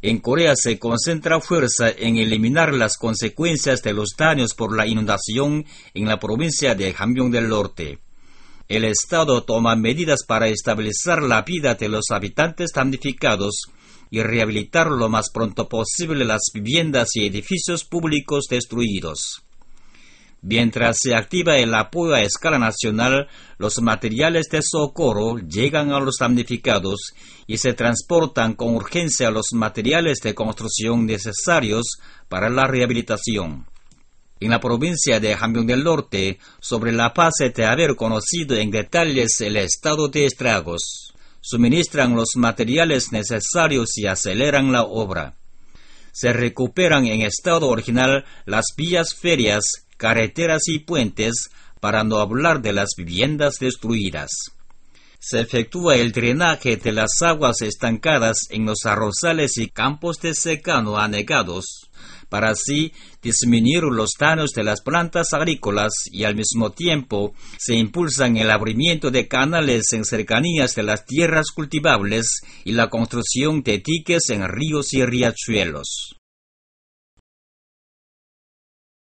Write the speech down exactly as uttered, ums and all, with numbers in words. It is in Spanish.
En Corea se concentra fuerza en eliminar las consecuencias de los daños por la inundación en la provincia de Hamgyong del Norte. El Estado toma medidas para estabilizar la vida de los habitantes damnificados y rehabilitar lo más pronto posible las viviendas y edificios públicos destruidos. Mientras se activa el apoyo a escala nacional, los materiales de socorro llegan a los damnificados y se transportan con urgencia los materiales de construcción necesarios para la rehabilitación. En la provincia de Hamgyong del Norte, sobre la base de haber conocido en detalles el estado de estragos, suministran los materiales necesarios y aceleran la obra. Se recuperan en estado original las vías férreas, carreteras y puentes, para no hablar de las viviendas destruidas. Se efectúa el drenaje de las aguas estancadas en los arrozales y campos de secano anegados, para así disminuir los daños de las plantas agrícolas, y al mismo tiempo se impulsan el abrimiento de canales en cercanías de las tierras cultivables y la construcción de diques en ríos y riachuelos.